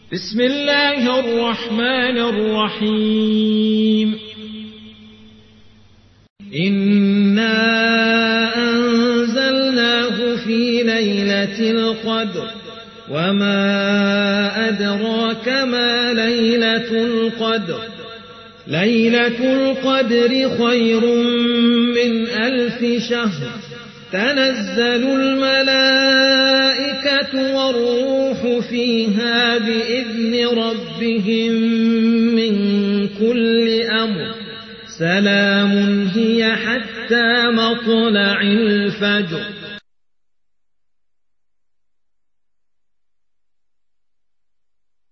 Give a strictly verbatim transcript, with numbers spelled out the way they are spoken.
بسم الله الرحمن الرحيم إنا أنزلناه في ليلة القدر وما أدراك ما ليلة القدر ليلة القدر خير من ألف شهر تنزل الملائكة والروح فيها بإذن ربهم من كل أمر سلام هي حتى مطلع الفجر.